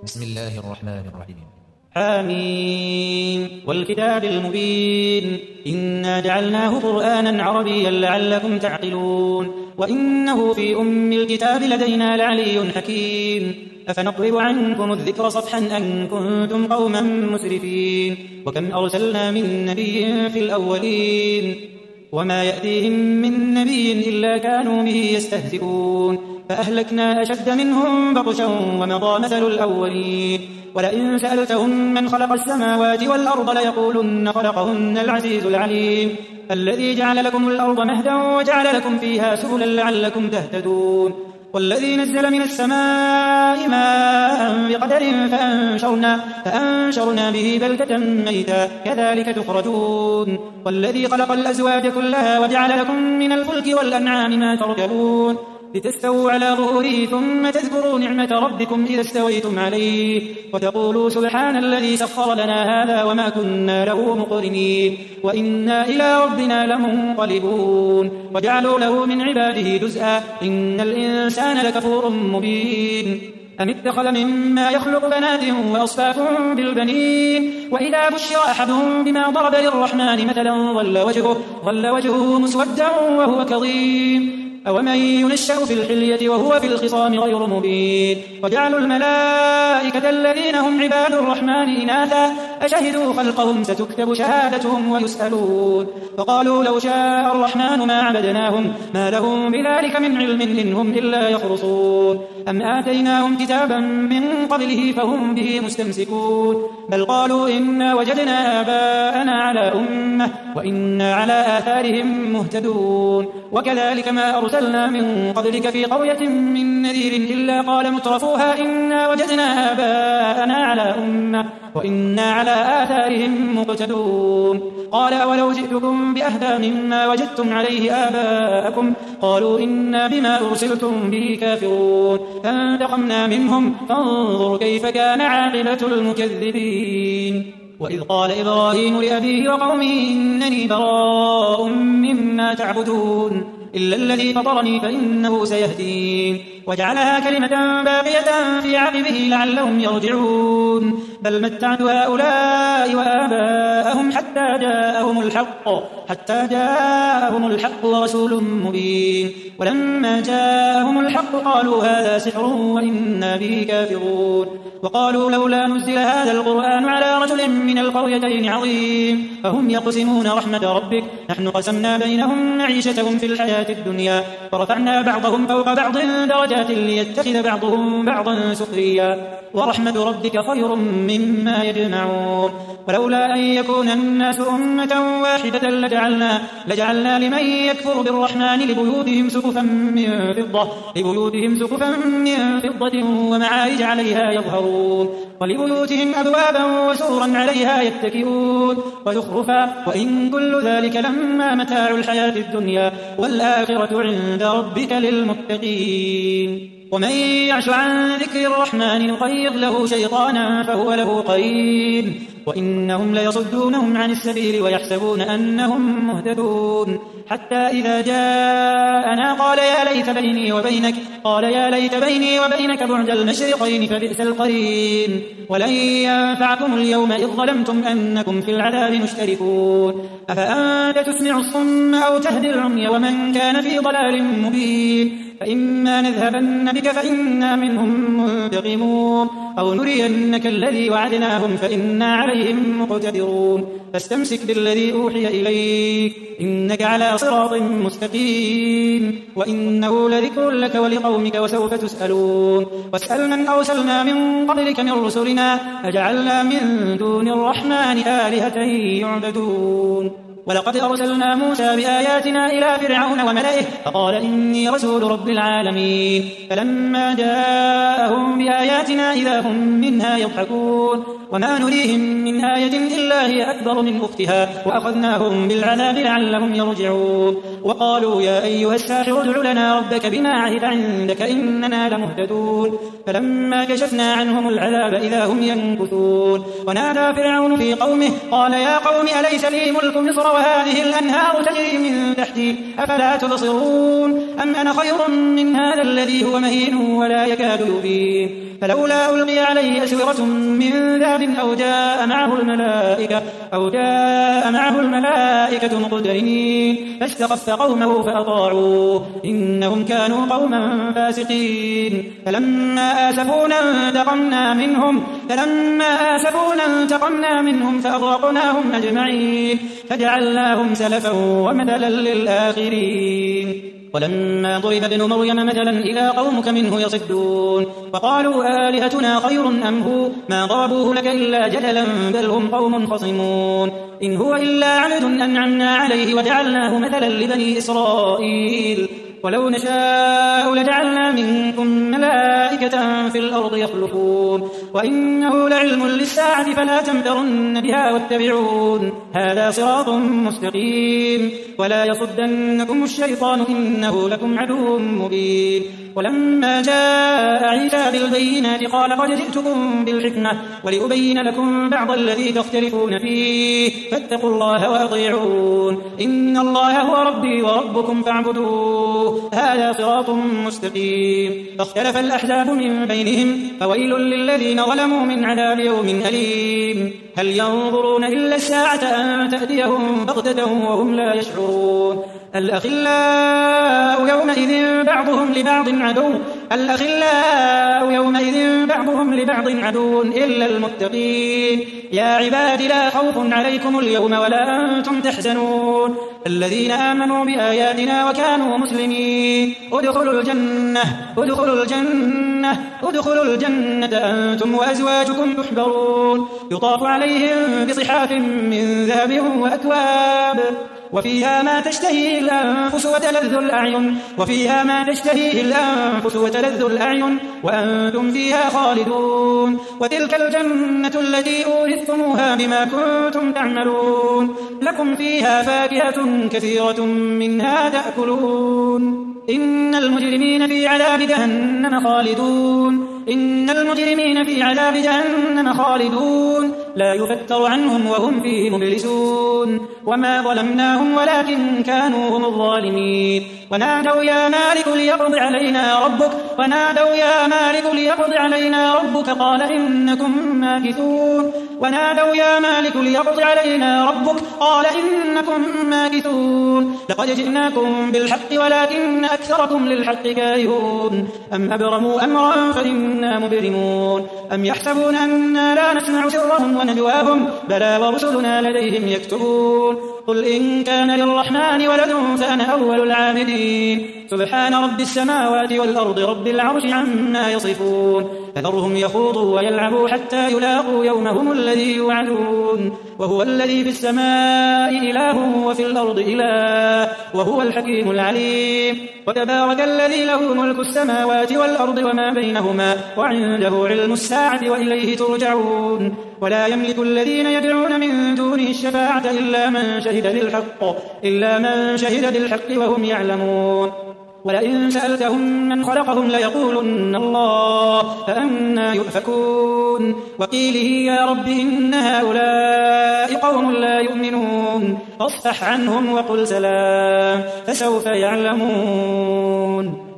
بسم الله الرحمن الرحيم. حميم والكتاب المبين إنا جعلناه قرآنا عربيا لعلكم تعقلون وإنه في أم الكتاب لدينا لعلي حكيم أفنقرب عنكم الذكر صفحا أن كنتم قوما مسرفين وكم أرسلنا من نبي في الأولين وما يأتيهم من نبي إلا كانوا به يستهزئون فأهلكنا أشد منهم بطشا ومضى مثل الأولين ولئن سألتهم من خلق السماوات والأرض ليقولن خلقهن العزيز العليم الذي جعل لكم الأرض مهدا وجعل لكم فيها سبلا لعلكم تهتدون والذي نزل من السماء ماء بقدر فأنشرنا به بلدة ميتا كذلك تخرجون والذي خلق الأزواج كلها وجعل لكم من الفلك والأنعام ما تركبون لتستووا على ظهوره ثم تذكروا نعمة ربكم إذا استويتم عليه وتقولوا سبحان الذي سخر لنا هذا وما كنا له مقرنين وإنا إلى ربنا لمنقلبون وجعلوا له من عباده جزءا إن الإنسان لكفور مبين أم اتخذ مما يخلق بنات وأصفاكم بالبنين وإذا بشر أحدهم بما ضرب للرحمن مثلا ظل وجهه مسودا وهو كظيم أومن ينشأ في الحلية وهو في الخصام غير مبين وجعلوا الملائكة الذين هم عباد الرحمن إناثا أشهدوا خلقهم ستكتب شهادتهم ويسألون فقالوا لو شاء الرحمن ما عبدناهم ما لهم بذلك من علم إن هم إلا يخرصون أم آتيناهم كتابا من قبله فهم به مستمسكون بل قالوا إنا وجدنا آباءنا على أمة وإنا على آثارهم مهتدون وكذلك ما أرسلنا من قبلك في قرية من نذير إلا قال مترفوها إنا وجدنا آباءنا على أمة وإنا على آثارهم مقتدون قال أولو جئتكم بأهدى مما وجدتم عليه آباءكم قالوا إنا بما أرسلتم به كافرون فانتقمنا منهم فانظر كيف كان عاقبة المكذبين وإذ قال إبراهيم لأبيه وقومه إنني براء مما تعبدون إلا الذي فطرني فإنه سيهدين وجعلها كلمة باقية في عقبه لعلهم يرجعون بل متعت هؤلاء وآباءهم حتى جاءهم الحق ورسول مبين ولما جاءهم الحق قالوا هذا سحر وإنا به كافرون وقالوا لولا نزل هذا القرآن على رجل من القريتين عظيم فهم يقسمون رحمة ربك نحن قسمنا بينهم معيشتهم في الحياة الدنيا ورفعنا بعضهم فوق بعض درجات ليتخذ بعضهم بعضا سخريا ورحمة ربك خير مما يجمعون ولولا أن يكون الناس أمة واحدة لجعلنا لمن يكفر بالرحمن لبيوتهم سقفا من فضة ومعارج عليها يظهرون ولبيوتهم أبوابا وسورا عليها يتكئون وزخرفا وإن كل ذلك لما متاع الحياة الدنيا والآخرة عند ربك للمتقين ومن يعش عن ذكر الرحمن نقيض له شيطانا فهو له قرين وإنهم ليصدونهم عن السبيل ويحسبون أنهم مهتدون حتى إذا جاءنا قال يا ليت بيني وبينك بعد المشرقين فبئس القرين ولن ينفعكم اليوم إذ ظلمتم أنكم في العذاب مشتركون أفأنت تسمع الصم أو تهدي العمي ومن كان في ضلال مبين فإما نذهبن بك فإنا منهم منتقمون أو نرينك الذي وعدناهم فإنا عليهم مقتدرون فاستمسك بالذي أوحي إليك إنك على صراط مستقيم وإنه لذكر لك ولقومك وسوف تسألون واسأل من أرسلنا من قبلك من رسلنا أجعلنا من دون الرحمن آلهة يعبدون ولقد أرسلنا موسى بآياتنا إلى فرعون وملئه فقال إني رسول رب العالمين فلما جاءهم بآياتنا إذا هم منها يضحكون وما نريهم من آية إلا هي أكبر من أختها وأخذناهم بالعذاب لعلهم يرجعون وقالوا يا أيها الساحر ادع لنا ربك بما عهد عندك إننا لمهتدون فلما كشفنا عنهم العذاب إذا هم ينكثون ونادى فرعون في قومه قال يا قوم أليس لي ملك مصر وهذه الأنهار تجري من تحتي أفلا تبصرون أم أنا خير من هذا الذي هو مهين ولا يكاد يبين فلولا ألقي عليه أسورة من ذهب أو جاء معه الملائكة مقترنين فاستخف قومه فأطاعوه إنهم كانوا قوما فاسقين فلما آسفونا انتقمنا منهم فأغرقناهم أجمعين فجعلناهم سلفا ومثلا للآخرين ولما ضرب ابن مريم مثلا إذا قومك منه يصدون وقالوا آلهتنا خير أم هو ما ضربوه لك إلا جدلا بل هم قوم خصمون إن هو إلا عبد أنعمنا عليه وجعلناه مثلا لبني إسرائيل ولو نشاء لجعلنا منكم ملائكة في الأرض يخلفون وإنه لعلم للساعة فلا تمترن بها واتبعون هذا صراط مستقيم ولا يصدنكم الشيطان إنه لكم عدو مبين ولما جاء عيسى بالبينات قال قد جئتكم بالحكمة ولأبين لكم بعض الذي تختلفون فيه فاتقوا الله وأطيعون إن الله هو ربي وربكم فاعبدوه هذا صراط مستقيم فاختلف الأحزاب من بينهم فويل للذين ظلموا من عذاب يوم أليم هل ينظرون إلا الساعة أن تأتيهم بغتة وهم لا يشعرون الأخلاء يومئذ بعضهم لبعض عدو إلا المتقين يا عباد لا خوف عليكم اليوم ولا أنتم تحزنون الذين آمنوا بآياتنا وكانوا مسلمين ادخلوا الجنة أنتم وأزواجكم تحبرون يطاف عليهم بصحاف من ذهب وأكواب وفيها ما تشتهيه الأنفس وتلذ الأعين وأنتم فيها خالدون وتلك الجنة التي أورثتموها بما كنتم تعملون لكم فيها فاكهة كثيرة منها تأكلون إن المجرمين في عذاب جهنم خالدون لا يفتر عنهم وهم فيه مبلسون وما ظلمناهم ولكن كانوا هم الظالمين ونادوا يا مالك ليقض علينا ربك قال إنكم ماكثون لقد جئناكم بالحق ولكن أكثركم للحق كارهون أم أبرموا أمرا فإنا مبرمون أم يحسبون أنا لا نسمع سرهم ونجواهم بلى ورسلنا لديهم يكتبون قل إن كان للرحمن ولد فأنا أول العابدين سبحان رب السماوات والأرض رب العرش عما يصفون فذرهم يخوضوا ويلعبوا حتى يلاقوا يومهم الذي يوعدون وهو الذي في السماء إله وفي الأرض إله وهو الحكيم العليم وتبارك الذي له ملك السماوات والأرض وما بينهما وعنده علم الساعة وإليه ترجعون ولا يملك الذين يدعون من دونه الشفاعة إلا من شهد بالحق وهم يعلمون ولئن سألتهم من خلقهم ليقولن الله فأنى يؤفكون وقيله يا رب إن هؤلاء قوم لا يؤمنون فاصفح عنهم وقل سلام فسوف يعلمون